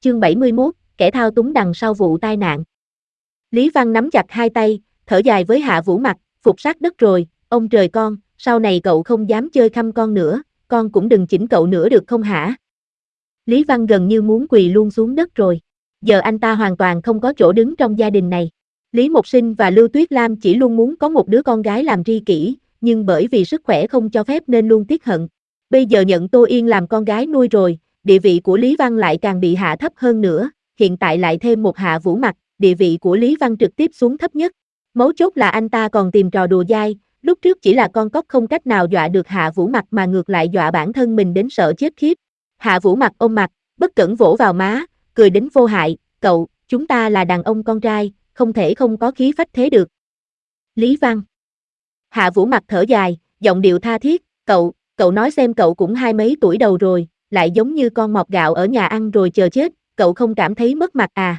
Chương 71, kẻ thao túng đằng sau vụ tai nạn. Lý Văn nắm chặt hai tay, thở dài với Hạ Vũ mặt, phục sát đất rồi, ông trời con, sau này cậu không dám chơi khăm con nữa, con cũng đừng chỉnh cậu nữa được không hả? Lý Văn gần như muốn quỳ luôn xuống đất rồi. Giờ anh ta hoàn toàn không có chỗ đứng trong gia đình này. Lý Mộc Sinh và Lưu Tuyết Lam chỉ luôn muốn có một đứa con gái làm tri kỷ, nhưng bởi vì sức khỏe không cho phép nên luôn tiếc hận. Bây giờ nhận Tô Yên làm con gái nuôi rồi, địa vị của Lý Văn lại càng bị hạ thấp hơn nữa, hiện tại lại thêm một Hạ Vũ mặt, địa vị của Lý Văn trực tiếp xuống thấp nhất. Mấu chốt là anh ta còn tìm trò đùa dai, lúc trước chỉ là con cóc không cách nào dọa được Hạ Vũ mặt mà ngược lại dọa bản thân mình đến sợ chết khiếp. Hạ Vũ mặt ôm mặt, bất cẩn vỗ vào má, cười đến vô hại, cậu, chúng ta là đàn ông con trai, không thể không có khí phách thế được. Lý Văn. Hạ Vũ mặt thở dài, giọng điệu tha thiết, cậu nói xem cậu cũng hai mấy tuổi đầu rồi, lại giống như con mọt gạo ở nhà ăn rồi chờ chết, cậu không cảm thấy mất mặt à?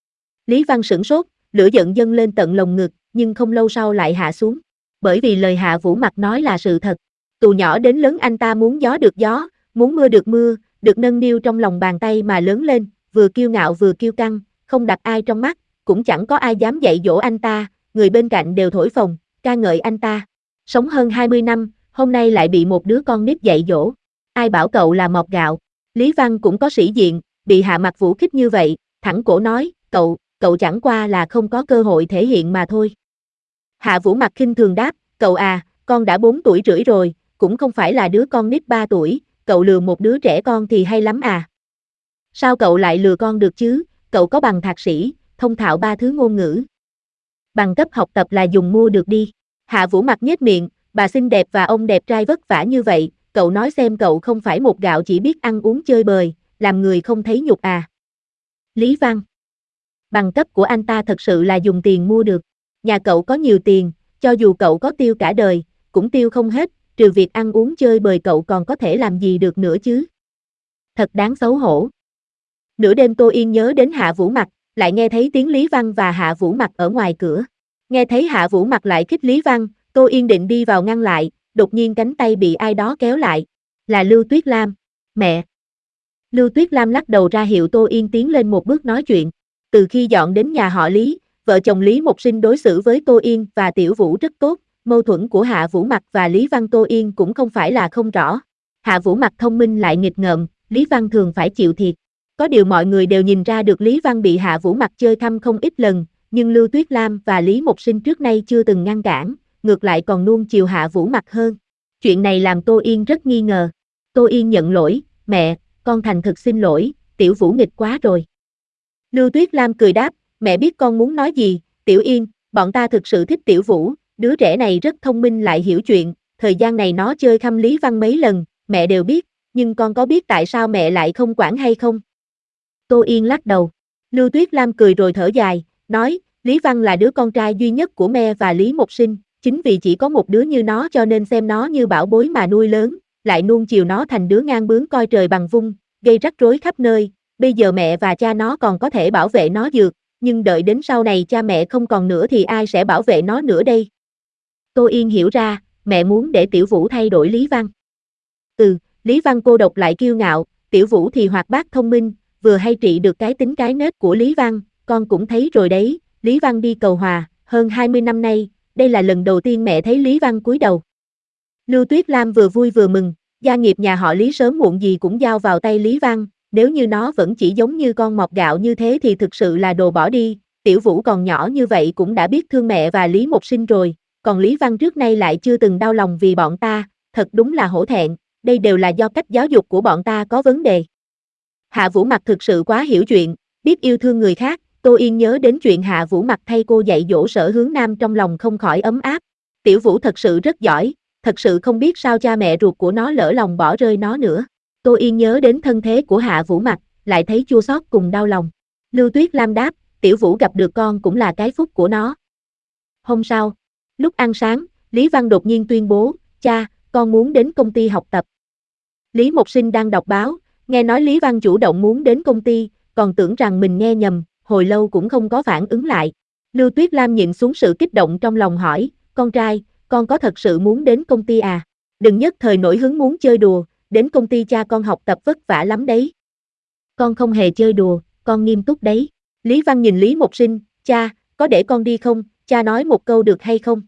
Lý Văn sửng sốt, lửa giận dâng lên tận lồng ngực, nhưng không lâu sau lại hạ xuống. Bởi vì lời Hạ Vũ mặt nói là sự thật. Từ nhỏ đến lớn anh ta muốn gió được gió, muốn mưa, được nâng niu trong lòng bàn tay mà lớn lên, vừa kiêu ngạo vừa kiêu căng, không đặt ai trong mắt, cũng chẳng có ai dám dạy dỗ anh ta, người bên cạnh đều thổi phồng, ca ngợi anh ta. Sống hơn 20 năm, hôm nay lại bị một đứa con nít dạy dỗ. Ai bảo cậu là mọt gạo? Lý Văn cũng có sĩ diện, bị Hạ Mặt Vũ khích như vậy, thẳng cổ nói, cậu chẳng qua là không có cơ hội thể hiện mà thôi. Hạ Vũ mặt khinh thường đáp, cậu à, con đã 4 tuổi rưỡi rồi, cũng không phải là đứa con nít 3 tuổi, cậu lừa một đứa trẻ con thì hay lắm à. Sao cậu lại lừa con được chứ, cậu có bằng thạc sĩ, thông thạo 3 thứ ngôn ngữ. Bằng cấp học tập là dùng mua được đi. Hạ Vũ mặt nhếch miệng, bà xinh đẹp và ông đẹp trai vất vả như vậy, cậu nói xem cậu không phải một gạo chỉ biết ăn uống chơi bời, làm người không thấy nhục à. Lý Văn. Bằng cấp của anh ta thật sự là dùng tiền mua được. Nhà cậu có nhiều tiền, cho dù cậu có tiêu cả đời, cũng tiêu không hết, trừ việc ăn uống chơi bời cậu còn có thể làm gì được nữa chứ. Thật đáng xấu hổ. Nửa đêm Tô Yên nhớ đến Hạ Vũ mặt, lại nghe thấy tiếng Lý Văn và Hạ Vũ mặt ở ngoài cửa. Nghe thấy Hạ Vũ mặt lại khích Lý Văn, Tô Yên định đi vào ngăn lại, đột nhiên cánh tay bị ai đó kéo lại. Là Lưu Tuyết Lam. Mẹ. Lưu Tuyết Lam lắc đầu ra hiệu Tô Yên tiến lên một bước nói chuyện. Từ khi dọn đến nhà họ Lý, vợ chồng Lý Mộc Sinh đối xử với Tô Yên và Tiểu Vũ rất tốt, mâu thuẫn của Hạ Vũ mặt và Lý Văn Tô Yên cũng không phải là không rõ. Hạ Vũ mặt thông minh lại nghịch ngợm, Lý Văn thường phải chịu thiệt. Có điều mọi người đều nhìn ra được Lý Văn bị Hạ Vũ mặt chơi khăm không ít lần, nhưng Lưu Tuyết Lam và Lý Mộc Sinh trước nay chưa từng ngăn cản, ngược lại còn nuông chiều Hạ Vũ mặt hơn. Chuyện này làm Tô Yên rất nghi ngờ. Tô Yên nhận lỗi, mẹ, con thành thực xin lỗi, Tiểu Vũ nghịch quá rồi. Lưu Tuyết Lam cười đáp, mẹ biết con muốn nói gì, Tiểu Yên, bọn ta thực sự thích Tiểu Vũ, đứa trẻ này rất thông minh lại hiểu chuyện, thời gian này nó chơi khăm Lý Văn mấy lần, mẹ đều biết, nhưng con có biết tại sao mẹ lại không quản hay không? Tô Yên lắc đầu. Lưu Tuyết Lam cười rồi thở dài, nói, Lý Văn là đứa con trai duy nhất của mẹ và Lý Mộc Sinh, chính vì chỉ có một đứa như nó cho nên xem nó như bảo bối mà nuôi lớn, lại nuông chiều nó thành đứa ngang bướng coi trời bằng vung, gây rắc rối khắp nơi. Bây giờ mẹ và cha nó còn có thể bảo vệ nó dược, nhưng đợi đến sau này cha mẹ không còn nữa thì ai sẽ bảo vệ nó nữa đây? Tô Yên hiểu ra, mẹ muốn để Tiểu Vũ thay đổi Lý Văn. Lý Văn cô độc lại kiêu ngạo, Tiểu Vũ thì hoạt bát thông minh, vừa hay trị được cái tính cái nết của Lý Văn, con cũng thấy rồi đấy, Lý Văn đi cầu hòa, hơn 20 năm nay, đây là lần đầu tiên mẹ thấy Lý Văn cúi đầu. Lưu Tuyết Lam vừa vui vừa mừng, gia nghiệp nhà họ Lý sớm muộn gì cũng giao vào tay Lý Văn. Nếu như nó vẫn chỉ giống như con mọt gạo như thế thì thực sự là đồ bỏ đi, Tiểu Vũ còn nhỏ như vậy cũng đã biết thương mẹ và Lý Mộc Sinh rồi, còn Lý Văn trước nay lại chưa từng đau lòng vì bọn ta, thật đúng là hổ thẹn, đây đều là do cách giáo dục của bọn ta có vấn đề. Hạ Vũ mặt thực sự quá hiểu chuyện, biết yêu thương người khác, Tô Yên nhớ đến chuyện Hạ Vũ mặt thay cô dạy dỗ Sở Hướng Nam trong lòng không khỏi ấm áp. Tiểu Vũ thật sự rất giỏi, thật sự không biết sao cha mẹ ruột của nó lỡ lòng bỏ rơi nó nữa. Tô Yên nhớ đến thân thế của Hạ Vũ mặt, lại thấy chua xót cùng đau lòng. Lưu Tuyết Lam đáp, Tiểu Vũ gặp được con cũng là cái phúc của nó. Hôm sau, lúc ăn sáng, Lý Văn đột nhiên tuyên bố, cha, con muốn đến công ty học tập. Lý Mộc Sinh đang đọc báo, nghe nói Lý Văn chủ động muốn đến công ty, còn tưởng rằng mình nghe nhầm, hồi lâu cũng không có phản ứng lại. Lưu Tuyết Lam nhìn xuống sự kích động trong lòng hỏi, con trai, con có thật sự muốn đến công ty à? Đừng nhất thời nổi hứng muốn chơi đùa, đến công ty cha con học tập vất vả lắm đấy. Con không hề chơi đùa, con nghiêm túc đấy. Lý Văn nhìn Lý Mộc Sinh, cha, có để con đi không, cha nói một câu được hay không?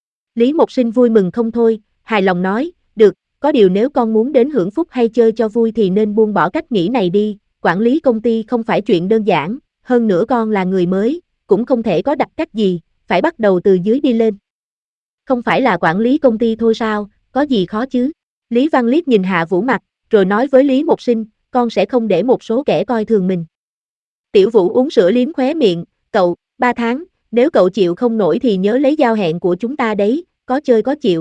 Lý Mộc Sinh vui mừng không thôi, hài lòng nói, được, có điều nếu con muốn đến hưởng phúc hay chơi cho vui thì nên buông bỏ cách nghĩ này đi, quản lý công ty không phải chuyện đơn giản, hơn nữa con là người mới, cũng không thể có đặc cách gì, phải bắt đầu từ dưới đi lên. Không phải là quản lý công ty thôi sao, có gì khó chứ? Lý Văn liếc nhìn Hạ Vũ mặt, rồi nói với Lý Mộc Sinh, con sẽ không để một số kẻ coi thường mình. Tiểu Vũ uống sữa liếm khóe miệng, cậu, 3 tháng, nếu cậu chịu không nổi thì nhớ lấy giao hẹn của chúng ta đấy, có chơi có chịu.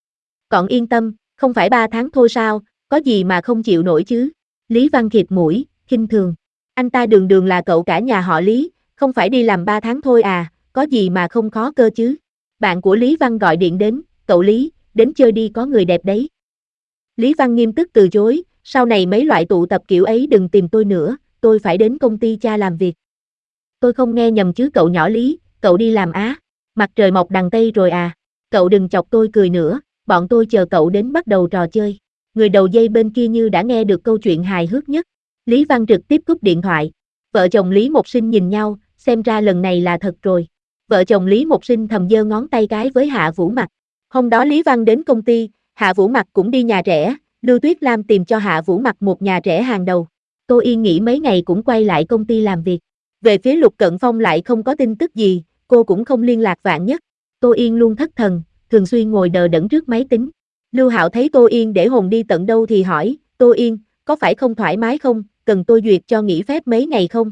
Còn yên tâm, không phải 3 tháng thôi sao, có gì mà không chịu nổi chứ? Lý Văn khịt mũi, khinh thường. Anh ta đường đường là cậu cả nhà họ Lý, không phải đi làm 3 tháng thôi à, có gì mà không khó cơ chứ? Bạn của Lý Văn gọi điện đến, cậu Lý, đến chơi đi có người đẹp đấy. Lý Văn nghiêm túc từ chối, sau này mấy loại tụ tập kiểu ấy đừng tìm tôi nữa, tôi phải đến công ty cha làm việc. Tôi không nghe nhầm chứ cậu nhỏ Lý, cậu đi làm á, mặt trời mọc đằng Tây rồi à, cậu đừng chọc tôi cười nữa, bọn tôi chờ cậu đến bắt đầu trò chơi. Người đầu dây bên kia như đã nghe được câu chuyện hài hước nhất. Lý Văn trực tiếp cúp điện thoại. Vợ chồng Lý Mộc Sinh nhìn nhau, xem ra lần này là thật rồi. Vợ chồng Lý Mộc Sinh thầm giơ ngón tay cái với Hạ Vũ Mặc. Hôm đó Lý Văn đến công ty, Hạ Vũ Mặc cũng đi nhà rẻ, Lưu Tuyết Lam tìm cho Hạ Vũ Mặc một nhà rẻ hàng đầu. Tô Yên nghỉ mấy ngày cũng quay lại công ty làm việc. Về phía Lục Cận Phong lại không có tin tức gì, cô cũng không liên lạc Vạn Nhất. Tô Yên luôn thất thần, thường xuyên ngồi đờ đẫn trước máy tính. Lưu Hạo thấy Tô Yên để hồn đi tận đâu thì hỏi, Tô Yên, có phải không thoải mái không, cần tôi duyệt cho nghỉ phép mấy ngày không?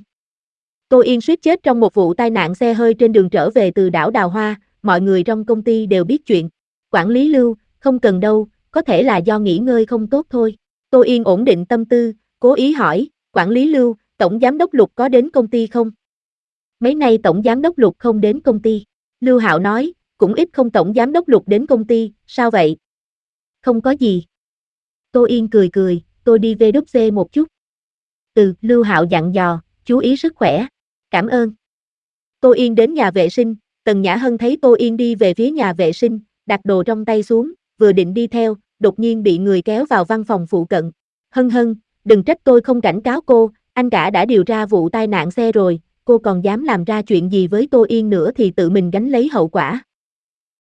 Tô Yên suýt chết trong một vụ tai nạn xe hơi trên đường trở về từ đảo Đào Hoa, mọi người trong công ty đều biết chuyện. Quản lý Lưu, không cần đâu, có thể là do nghỉ ngơi không tốt thôi. Tô Yên ổn định tâm tư, cố ý hỏi, quản lý Lưu, tổng giám đốc Lục có đến công ty không? Mấy nay tổng giám đốc Lục không đến công ty. Lưu Hạo nói, cũng ít không tổng giám đốc Lục đến công ty, sao vậy? Không có gì. Tô Yên cười cười, tôi đi về đúc xe một chút. Lưu Hạo dặn dò, chú ý sức khỏe. Cảm ơn. Tô Yên đến nhà vệ sinh, Tần Nhã Hân thấy Tô Yên đi về phía nhà vệ sinh, đặt đồ trong tay xuống, vừa định đi theo, đột nhiên bị người kéo vào văn phòng phụ cận. Hân Hân, đừng trách tôi không cảnh cáo cô, anh cả đã điều tra vụ tai nạn xe rồi, cô còn dám làm ra chuyện gì với Tô Yên nữa thì tự mình gánh lấy hậu quả.